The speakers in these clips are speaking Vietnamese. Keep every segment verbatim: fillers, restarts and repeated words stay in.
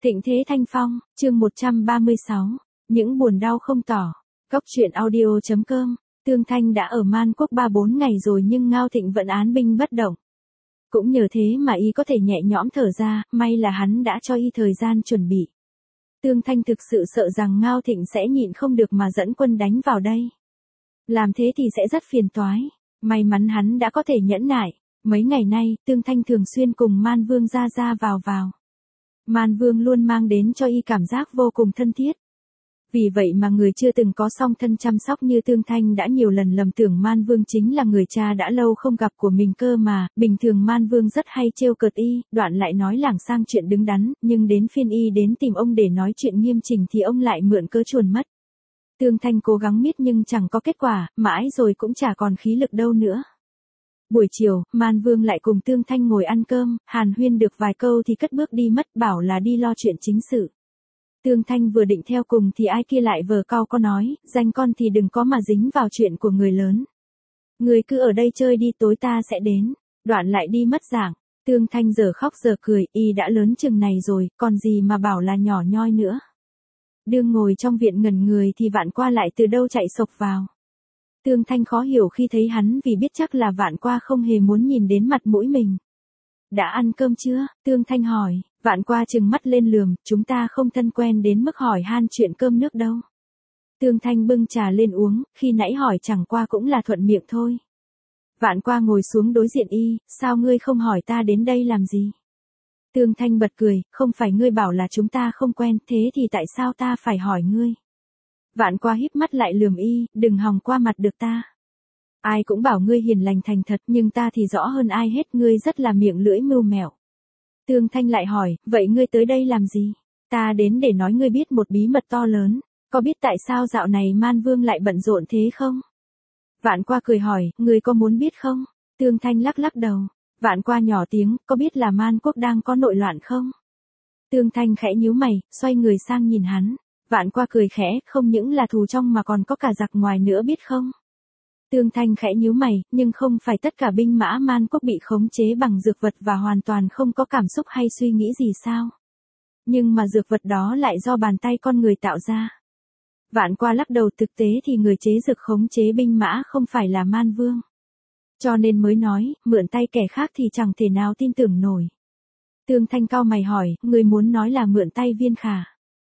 Thịnh Thế Thanh Phong, chương một trăm ba mươi sáu, những buồn đau không tỏ. Cốc truyện audio chấm com, Tương Thanh đã ở Man Quốc ba bốn ngày rồi nhưng Ngao Thịnh vẫn án binh bất động. Cũng nhờ thế mà y có thể nhẹ nhõm thở ra, may là hắn đã cho y thời gian chuẩn bị. Tương Thanh thực sự sợ rằng Ngao Thịnh sẽ nhịn không được mà dẫn quân đánh vào đây. Làm thế thì sẽ rất phiền toái. May mắn hắn đã có thể nhẫn nại. Mấy ngày nay, Tương Thanh thường xuyên cùng Man Vương ra ra vào vào. Man Vương luôn mang đến cho y cảm giác vô cùng thân thiết. Vì vậy mà người chưa từng có song thân chăm sóc như Tương Thanh đã nhiều lần lầm tưởng Man Vương chính là người cha đã lâu không gặp của mình cơ mà. Bình thường Man Vương rất hay trêu cợt y, đoạn lại nói lảng sang chuyện đứng đắn, nhưng đến phiên y đến tìm ông để nói chuyện nghiêm chỉnh thì ông lại mượn cớ chuồn mất. Tương Thanh cố gắng miết nhưng chẳng có kết quả, mãi rồi cũng chả còn khí lực đâu nữa. Buổi chiều, Man Vương lại cùng Tương Thanh ngồi ăn cơm, hàn huyên được vài câu thì cất bước đi mất, bảo là đi lo chuyện chính sự. Tương Thanh vừa định theo cùng thì ai kia lại vờ cau có nói, danh con thì đừng có mà dính vào chuyện của người lớn. Người cứ ở đây chơi đi, tối ta sẽ đến. Đoạn lại đi mất dạng. Tương Thanh giờ khóc giờ cười, y đã lớn chừng này rồi, còn gì mà bảo là nhỏ nhoi nữa. Đương ngồi trong viện ngẩn người thì Vạn Qua lại từ đâu chạy sộc vào. Tương Thanh khó hiểu khi thấy hắn vì biết chắc là Vạn Qua không hề muốn nhìn đến mặt mũi mình. Đã ăn cơm chưa? Tương Thanh hỏi. Vạn Qua trừng mắt lên lườm, chúng ta không thân quen đến mức hỏi han chuyện cơm nước đâu. Tương Thanh bưng trà lên uống, khi nãy hỏi chẳng qua cũng là thuận miệng thôi. Vạn Qua ngồi xuống đối diện y, sao ngươi không hỏi ta đến đây làm gì? Tương Thanh bật cười, không phải ngươi bảo là chúng ta không quen, thế thì tại sao ta phải hỏi ngươi? Vạn Qua híp mắt lại lườm y, đừng hòng qua mặt được ta. Ai cũng bảo ngươi hiền lành thành thật, nhưng ta thì rõ hơn ai hết, ngươi rất là miệng lưỡi mưu mẹo. Tương Thanh lại hỏi, vậy ngươi tới đây làm gì? Ta đến để nói ngươi biết một bí mật to lớn, có biết tại sao dạo này Man Vương lại bận rộn thế không? Vạn Qua cười hỏi, ngươi có muốn biết không? Tương Thanh lắc lắc đầu. Vạn Qua nhỏ tiếng, có biết là Man Quốc đang có nội loạn không? Tương Thanh khẽ nhíu mày, xoay người sang nhìn hắn. Vạn Qua cười khẽ, không những là thù trong mà còn có cả giặc ngoài nữa biết không? Tương Thanh khẽ nhíu mày, nhưng không phải tất cả binh mã Man Quốc bị khống chế bằng dược vật và hoàn toàn không có cảm xúc hay suy nghĩ gì sao? Nhưng mà dược vật đó lại do bàn tay con người tạo ra. Vạn Qua lắc đầu, thực tế thì người chế dược khống chế binh mã không phải là Man Vương. Cho nên mới nói, mượn tay kẻ khác thì chẳng thể nào tin tưởng nổi. Tương Thanh cau mày hỏi, người muốn nói là mượn tay Viên Khả.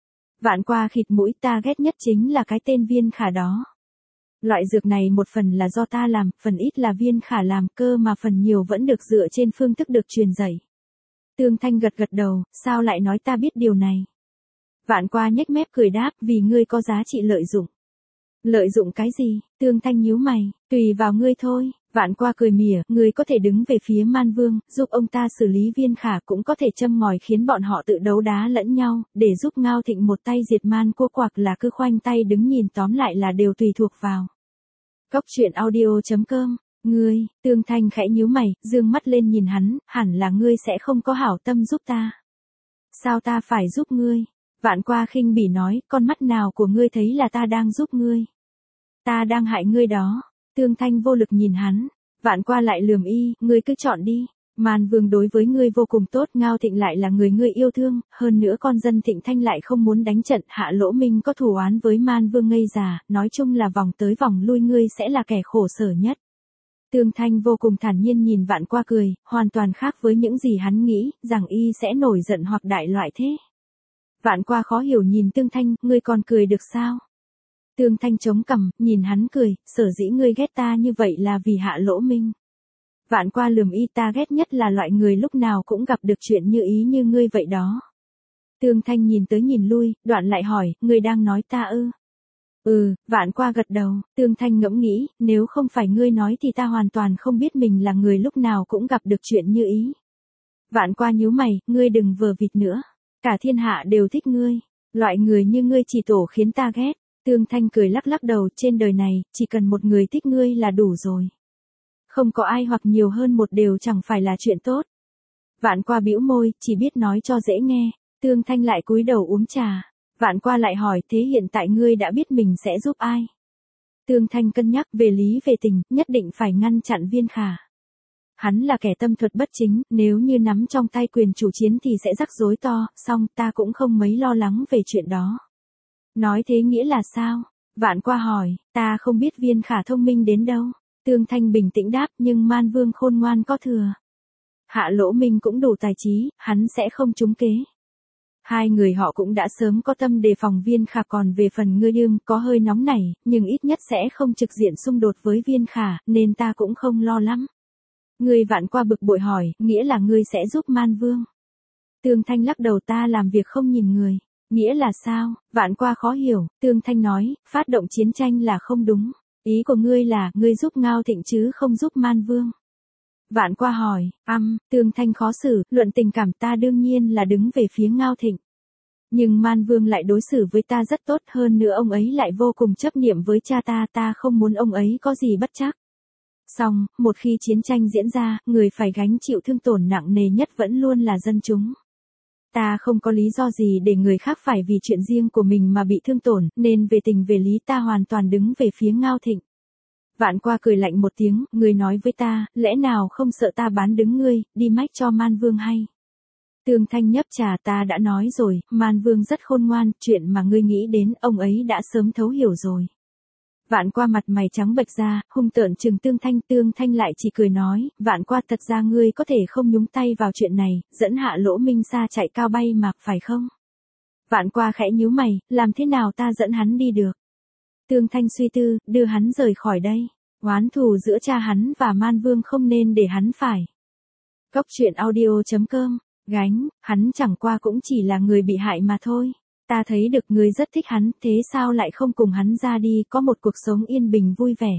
Vạn Qua khịt mũi, ta ghét nhất chính là cái tên Viên Khả đó. Loại dược này một phần là do ta làm, phần ít là Viên Khả làm, cơ mà phần nhiều vẫn được dựa trên phương thức được truyền dạy. Tương Thanh gật gật đầu, sao lại nói ta biết điều này? Vạn Qua nhếch mép cười đáp, vì ngươi có giá trị lợi dụng. Lợi dụng cái gì? Tương Thanh nhíu mày, tùy vào ngươi thôi. Vạn Qua cười mỉa, ngươi có thể đứng về phía Man Vương, giúp ông ta xử lý Viên Khả, cũng có thể châm ngòi khiến bọn họ tự đấu đá lẫn nhau, để giúp Ngao Thịnh một tay diệt Man Quốc, hoặc là cứ khoanh tay đứng nhìn, tóm lại là đều tùy thuộc vào. Cốc truyện audio chấm com, ngươi, Tương Thanh khẽ nhíu mày, dương mắt lên nhìn hắn, hẳn là ngươi sẽ không có hảo tâm giúp ta. Sao ta phải giúp ngươi? Vạn Qua khinh bỉ nói, con mắt nào của ngươi thấy là ta đang giúp ngươi? Ta đang hại ngươi đó. Tương Thanh vô lực nhìn hắn. Vạn Qua lại lườm y, ngươi cứ chọn đi. Man Vương đối với ngươi vô cùng tốt, Ngao Thịnh lại là người ngươi yêu thương, hơn nữa con dân Thịnh Thanh lại không muốn đánh trận, Hạ Lỗ Minh có thù oán với Man Vương ngây già, nói chung là vòng tới vòng lui ngươi sẽ là kẻ khổ sở nhất. Tương Thanh vô cùng thản nhiên nhìn Vạn Qua cười, hoàn toàn khác với những gì hắn nghĩ, rằng y sẽ nổi giận hoặc đại loại thế. Vạn Qua khó hiểu nhìn Tương Thanh, ngươi còn cười được sao? Tương Thanh chống cằm, nhìn hắn cười, sở dĩ ngươi ghét ta như vậy là vì Hạ Lỗ Minh. Vạn Qua lườm y, ta ghét nhất là loại người lúc nào cũng gặp được chuyện như ý như ngươi vậy đó. Tương Thanh nhìn tới nhìn lui, đoạn lại hỏi, ngươi đang nói ta ư? Ừ, Vạn Qua gật đầu. Tương Thanh ngẫm nghĩ, nếu không phải ngươi nói thì ta hoàn toàn không biết mình là người lúc nào cũng gặp được chuyện như ý. Vạn Qua nhíu mày, ngươi đừng vờ vịt nữa. Cả thiên hạ đều thích ngươi. Loại người như ngươi chỉ tổ khiến ta ghét. Tương Thanh cười lắc lắc đầu, trên đời này, chỉ cần một người thích ngươi là đủ rồi. Không có ai hoặc nhiều hơn một đều chẳng phải là chuyện tốt. Vạn Qua bĩu môi, chỉ biết nói cho dễ nghe. Tương Thanh lại cúi đầu uống trà. Vạn Qua lại hỏi, thế hiện tại ngươi đã biết mình sẽ giúp ai? Tương Thanh cân nhắc, về lý về tình, nhất định phải ngăn chặn Viên Khả. Hắn là kẻ tâm thuật bất chính, nếu như nắm trong tay quyền chủ chiến thì sẽ rắc rối to, song ta cũng không mấy lo lắng về chuyện đó. Nói thế nghĩa là sao? Vạn Qua hỏi, ta không biết Viên Khả thông minh đến đâu. Tương Thanh bình tĩnh đáp, nhưng Man Vương khôn ngoan có thừa. Hạ Lỗ Minh cũng đủ tài trí, hắn sẽ không trúng kế. Hai người họ cũng đã sớm có tâm đề phòng Viên Khả, còn về phần Ngươi Đương có hơi nóng nảy, nhưng ít nhất sẽ không trực diện xung đột với Viên Khả, nên ta cũng không lo lắm. Ngươi Vạn Qua bực bội hỏi, nghĩa là ngươi sẽ giúp Man Vương. Tương Thanh lắc đầu, ta làm việc không nhìn người. Nghĩa là sao? Vạn Qua khó hiểu, Tương Thanh nói, phát động chiến tranh là không đúng. Ý của ngươi là, ngươi giúp Ngao Thịnh chứ không giúp Man Vương. Vạn Qua hỏi, âm, Tương Thanh khó xử, luận tình cảm ta đương nhiên là đứng về phía Ngao Thịnh. Nhưng Man Vương lại đối xử với ta rất tốt, hơn nữa ông ấy lại vô cùng chấp niệm với cha ta, ta không muốn ông ấy có gì bất trắc. Song, một khi chiến tranh diễn ra, người phải gánh chịu thương tổn nặng nề nhất vẫn luôn là dân chúng. Ta không có lý do gì để người khác phải vì chuyện riêng của mình mà bị thương tổn, nên về tình về lý ta hoàn toàn đứng về phía Ngao Thịnh. Vạn Qua cười lạnh một tiếng, ngươi nói với ta, lẽ nào không sợ ta bán đứng ngươi, đi mách cho Man Vương hay. Tương Thanh nhấp trà, ta đã nói rồi, Man Vương rất khôn ngoan, chuyện mà ngươi nghĩ đến, ông ấy đã sớm thấu hiểu rồi. Vạn Qua mặt mày trắng bệch ra, hung tợn trừng Tương Thanh, Tương Thanh lại chỉ cười nói, Vạn Qua thật ra ngươi có thể không nhúng tay vào chuyện này, dẫn Hạ Lỗ Minh xa chạy cao bay mà, phải không? Vạn Qua khẽ nhíu mày, làm thế nào ta dẫn hắn đi được? Tương Thanh suy tư, đưa hắn rời khỏi đây. Oán thù giữa cha hắn và Man Vương không nên để hắn phải. Cốc truyện audio chấm com, gánh, hắn chẳng qua cũng chỉ là người bị hại mà thôi. Ta thấy được ngươi rất thích hắn, thế sao lại không cùng hắn ra đi, có một cuộc sống yên bình vui vẻ.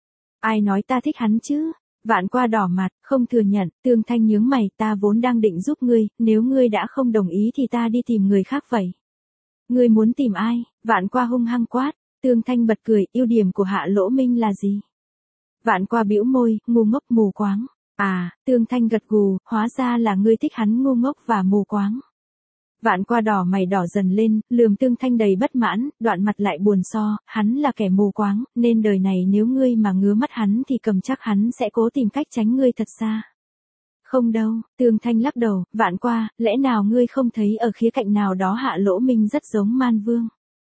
Ai nói ta thích hắn chứ? Vạn Qua đỏ mặt, không thừa nhận, Tương Thanh nhướng mày, ta vốn đang định giúp ngươi, nếu ngươi đã không đồng ý thì ta đi tìm người khác vậy. Ngươi muốn tìm ai? Vạn Qua hung hăng quát, Tương Thanh bật cười, ưu điểm của Hạ Lỗ Minh là gì? Vạn Qua bĩu môi, ngu ngốc mù quáng. À, Tương Thanh gật gù, hóa ra là ngươi thích hắn ngu ngốc và mù quáng. Vạn Qua đỏ mày đỏ dần lên, lườm Tương Thanh đầy bất mãn, đoạn mặt lại buồn so, hắn là kẻ mù quáng, nên đời này nếu ngươi mà ngứa mắt hắn thì cầm chắc hắn sẽ cố tìm cách tránh ngươi thật xa. Không đâu, Tương Thanh lắc đầu, Vạn Qua, lẽ nào ngươi không thấy ở khía cạnh nào đó Hạ Lỗ Minh rất giống Man Vương?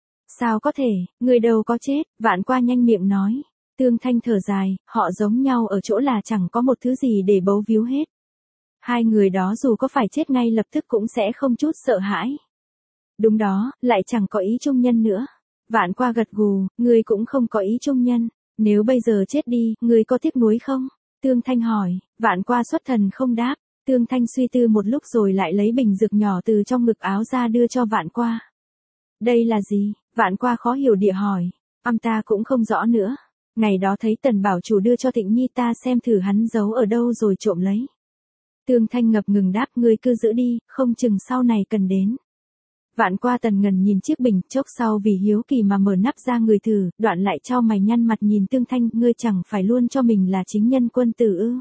Sao có thể, ngươi đâu có chết, Vạn Qua nhanh miệng nói. Tương Thanh thở dài, họ giống nhau ở chỗ là chẳng có một thứ gì để bấu víu hết. Hai người đó dù có phải chết ngay lập tức cũng sẽ không chút sợ hãi. Đúng đó, lại chẳng có ý chung nhân nữa. Vạn Qua gật gù, ngươi cũng không có ý chung nhân. Nếu bây giờ chết đi, ngươi có tiếc nuối không? Tương Thanh hỏi, Vạn Qua xuất thần không đáp. Tương Thanh suy tư một lúc rồi lại lấy bình dược nhỏ từ trong ngực áo ra đưa cho Vạn Qua. Đây là gì? Vạn Qua khó hiểu địa hỏi. Âm ta cũng không rõ nữa. Ngày đó thấy Tần Bảo Chủ đưa cho Thịnh Nhi, ta xem thử hắn giấu ở đâu rồi trộm lấy. Tương Thanh ngập ngừng đáp, ngươi cứ giữ đi, không chừng sau này cần đến. Vạn Qua tần ngần nhìn chiếc bình, chốc sau vì hiếu kỳ mà mở nắp ra người thử, đoạn lại chau mày nhăn mặt nhìn Tương Thanh, ngươi chẳng phải luôn cho mình là chính nhân quân tử ư?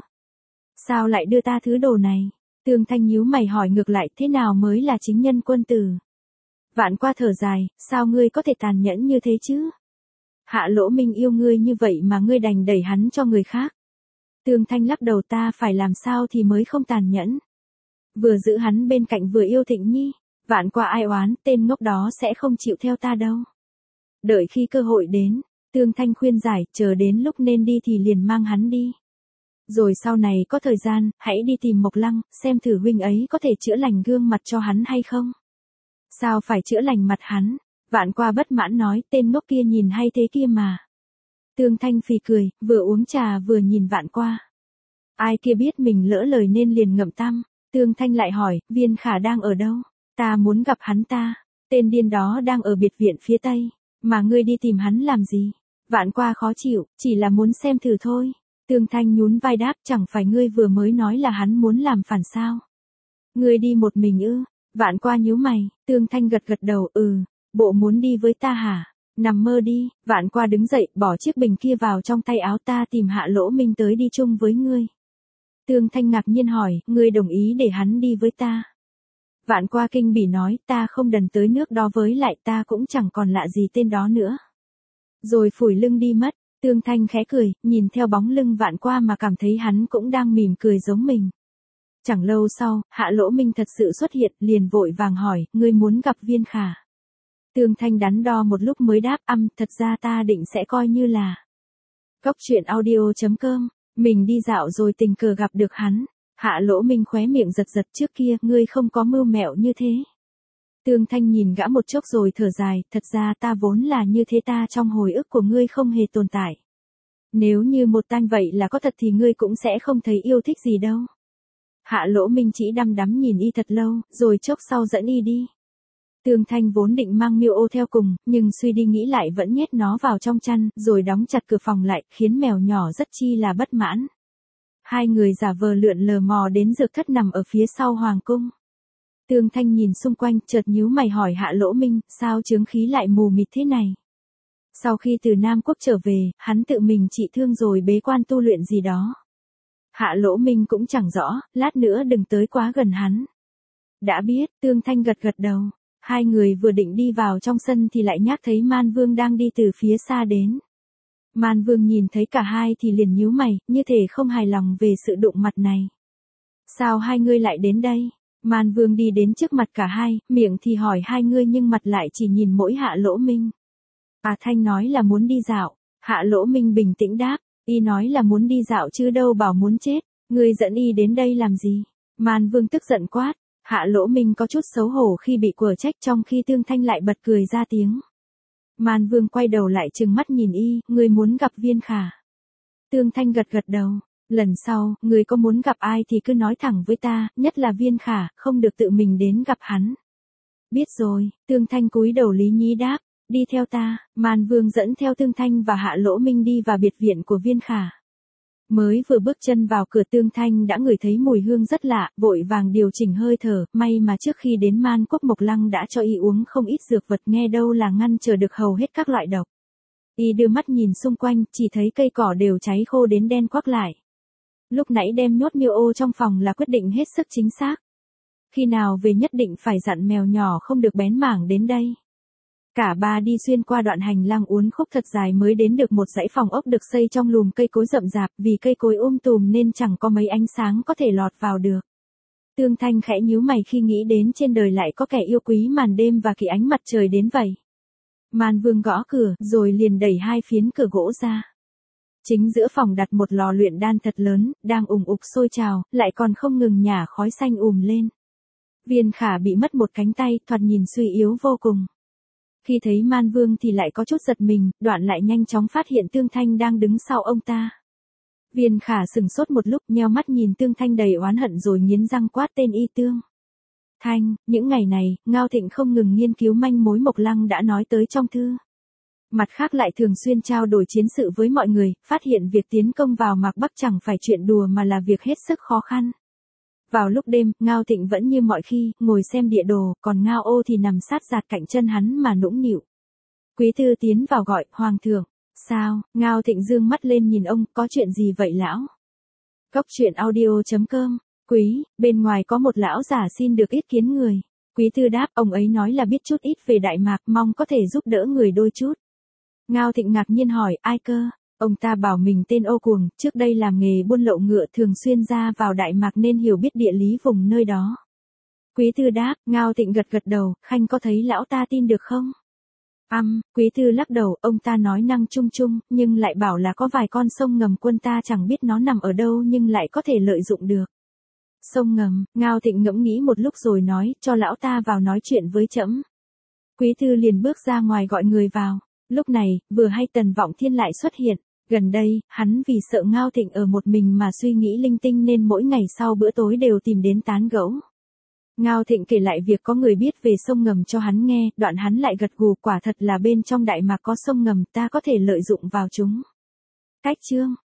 Sao lại đưa ta thứ đồ này? Tương Thanh nhíu mày hỏi ngược lại, thế nào mới là chính nhân quân tử? Vạn Qua thở dài, sao ngươi có thể tàn nhẫn như thế chứ? Hạ Lỗ Minh yêu ngươi như vậy mà ngươi đành đẩy hắn cho người khác. Tương Thanh lắc đầu, ta phải làm sao thì mới không tàn nhẫn. Vừa giữ hắn bên cạnh vừa yêu Thịnh Nhi. Vạn Qua ai oán, tên ngốc đó sẽ không chịu theo ta đâu. Đợi khi cơ hội đến, Tương Thanh khuyên giải, chờ đến lúc nên đi thì liền mang hắn đi. Rồi sau này có thời gian, hãy đi tìm Mộc Lăng, xem thử huynh ấy có thể chữa lành gương mặt cho hắn hay không. Sao phải chữa lành mặt hắn? Vạn Qua bất mãn nói, tên ngốc kia nhìn hay thế kia mà. Tương Thanh phì cười, vừa uống trà vừa nhìn Vạn Qua. Ai kia biết mình lỡ lời nên liền ngậm tăm. Tương Thanh lại hỏi, Viên Khả đang ở đâu? Ta muốn gặp hắn ta. Tên điên đó đang ở biệt viện phía tây. Mà ngươi đi tìm hắn làm gì? Vạn Qua khó chịu, chỉ là muốn xem thử thôi. Tương Thanh nhún vai đáp, chẳng phải ngươi vừa mới nói là hắn muốn làm phản sao? Ngươi đi một mình ư? Vạn Qua nhíu mày, Tương Thanh gật gật đầu, ừ, bộ muốn đi với ta hả? Nằm mơ đi. Vạn Qua đứng dậy, bỏ chiếc bình kia vào trong tay áo, ta tìm Hạ Lỗ Minh tới đi chung với ngươi. Tương Thanh ngạc nhiên hỏi, ngươi đồng ý để hắn đi với ta? Vạn Qua kinh bỉ nói, ta không đần tới nước đó, với lại ta cũng chẳng còn lạ gì tên đó nữa. Rồi phủi lưng đi mất. Tương Thanh khẽ cười, nhìn theo bóng lưng vạn qua mà cảm thấy hắn cũng đang mỉm cười giống mình. Chẳng lâu sau, Hạ Lỗ Minh thật sự xuất hiện, liền vội vàng hỏi, ngươi muốn gặp Viên Khả. Tương Thanh đắn đo một lúc mới đáp, âm, thật ra ta định sẽ coi như là. Cốc truyện audio chấm com, mình đi dạo rồi tình cờ gặp được hắn. Hạ Lỗ Minh khóe miệng giật giật, trước kia, ngươi không có mưu mẹo như thế. Tương Thanh nhìn gã một chốc rồi thở dài, thật ra ta vốn là như thế, ta trong hồi ức của ngươi không hề tồn tại. Nếu như một tanh vậy là có thật thì ngươi cũng sẽ không thấy yêu thích gì đâu. Hạ Lỗ Minh chỉ đăm đắm nhìn y thật lâu, rồi chốc sau dẫn y đi. Tương Thanh vốn định mang Miêu Ô theo cùng, nhưng suy đi nghĩ lại vẫn nhét nó vào trong chăn, rồi đóng chặt cửa phòng lại, khiến mèo nhỏ rất chi là bất mãn. Hai người giả vờ lượn lờ mò đến dược thất nằm ở phía sau hoàng cung. Tương Thanh nhìn xung quanh, chợt nhíu mày hỏi Hạ Lỗ Minh, sao chướng khí lại mù mịt thế này? Sau khi từ Nam Quốc trở về, hắn tự mình trị thương rồi bế quan tu luyện gì đó. Hạ Lỗ Minh cũng chẳng rõ, lát nữa đừng tới quá gần hắn. Đã biết, Tương Thanh gật gật đầu. Hai người vừa định đi vào trong sân thì lại nhác thấy Man Vương đang đi từ phía xa đến. Man Vương nhìn thấy cả hai thì liền nhíu mày, như thể không hài lòng về sự đụng mặt này. Sao hai ngươi lại đến đây? Man Vương đi đến trước mặt cả hai, miệng thì hỏi hai ngươi nhưng mặt lại chỉ nhìn mỗi Hạ Lỗ Minh. À Thanh nói là muốn đi dạo. Hạ Lỗ Minh bình tĩnh đáp, y nói là muốn đi dạo chứ đâu bảo muốn chết. Ngươi dẫn y đến đây làm gì? Man Vương tức giận quát. Hạ Lỗ Minh có chút xấu hổ khi bị quở trách, trong khi Tương Thanh lại bật cười ra tiếng. Man Vương quay đầu lại trừng mắt nhìn y, ngươi muốn gặp Viên Khả. Tương Thanh gật gật đầu. Lần sau, ngươi có muốn gặp ai thì cứ nói thẳng với ta, nhất là Viên Khả, không được tự mình đến gặp hắn. Biết rồi, Tương Thanh cúi đầu lý nhí đáp, đi theo ta. Man Vương dẫn theo Tương Thanh và Hạ Lỗ Minh đi vào biệt viện của Viên Khả. Mới vừa bước chân vào cửa, Tương Thanh đã ngửi thấy mùi hương rất lạ, vội vàng điều chỉnh hơi thở, may mà trước khi đến Man Quốc Mộc Lăng đã cho y uống không ít dược vật, nghe đâu là ngăn trở được hầu hết các loại độc. Y đưa mắt nhìn xung quanh, chỉ thấy cây cỏ đều cháy khô đến đen quắc lại. Lúc nãy đem nhốt Miêu Ô trong phòng là quyết định hết sức chính xác. Khi nào về nhất định phải dặn mèo nhỏ không được bén mảng đến đây. Cả ba đi xuyên qua đoạn hành lang uốn khúc thật dài mới đến được một dãy phòng ốc được xây trong lùm cây cối rậm rạp, vì cây cối um tùm nên chẳng có mấy ánh sáng có thể lọt vào được. Tương Thanh khẽ nhíu mày khi nghĩ đến trên đời lại có kẻ yêu quý màn đêm và kỳ ánh mặt trời đến vậy. Man Vương gõ cửa, rồi liền đẩy hai phiến cửa gỗ ra. Chính giữa phòng đặt một lò luyện đan thật lớn, đang ùng ục sôi trào, lại còn không ngừng nhả khói xanh ùm lên. Viên Khả bị mất một cánh tay, thoạt nhìn suy yếu vô cùng. Khi thấy Man Vương thì lại có chút giật mình, đoạn lại nhanh chóng phát hiện Tương Thanh đang đứng sau ông ta. Viên Khả sừng sốt một lúc, nheo mắt nhìn Tương Thanh đầy oán hận rồi nghiến răng quát tên y Tương Thanh. Những ngày này, Ngao Thịnh không ngừng nghiên cứu manh mối Mộc Lăng đã nói tới trong thư. Mặt khác lại thường xuyên trao đổi chiến sự với mọi người, phát hiện việc tiến công vào Mạc Bắc chẳng phải chuyện đùa mà là việc hết sức khó khăn. Vào lúc đêm, Ngao Thịnh vẫn như mọi khi, ngồi xem địa đồ, còn Ngao Ô thì nằm sát giạt cạnh chân hắn mà nũng nịu. Quý thư tiến vào gọi, Hoàng thượng. Sao? Ngao Thịnh dương mắt lên nhìn ông, có chuyện gì vậy lão? Cốc truyện audio chấm com. Quý, bên ngoài có một lão giả xin được ý kiến người. Quý thư đáp, ông ấy nói là biết chút ít về Đại Mạc, mong có thể giúp đỡ người đôi chút. Ngao Thịnh ngạc nhiên hỏi, ai cơ? Ông ta bảo mình tên Ô Cuồng, trước đây làm nghề buôn lậu ngựa, thường xuyên ra vào Đại Mạc nên hiểu biết địa lý vùng nơi đó. Quý thư đáp. Ngao Thịnh gật gật đầu, khanh có thấy lão ta tin được không? Âm, um, Quý thư lắc đầu, ông ta nói năng chung chung, nhưng lại bảo là có vài con sông ngầm quân ta chẳng biết nó nằm ở đâu nhưng lại có thể lợi dụng được. Sông ngầm. Ngao Thịnh ngẫm nghĩ một lúc rồi nói, cho lão ta vào nói chuyện với trẫm. Quý thư liền bước ra ngoài gọi người vào. Lúc này, vừa hay Tần Vọng Thiên lại xuất hiện. Gần đây, hắn vì sợ Ngao Thịnh ở một mình mà suy nghĩ linh tinh nên mỗi ngày sau bữa tối đều tìm đến tán gẫu. Ngao Thịnh kể lại việc có người biết về sông ngầm cho hắn nghe, đoạn hắn lại gật gù, quả thật là bên trong Đại Mạc có sông ngầm, ta có thể lợi dụng vào chúng. Cách chương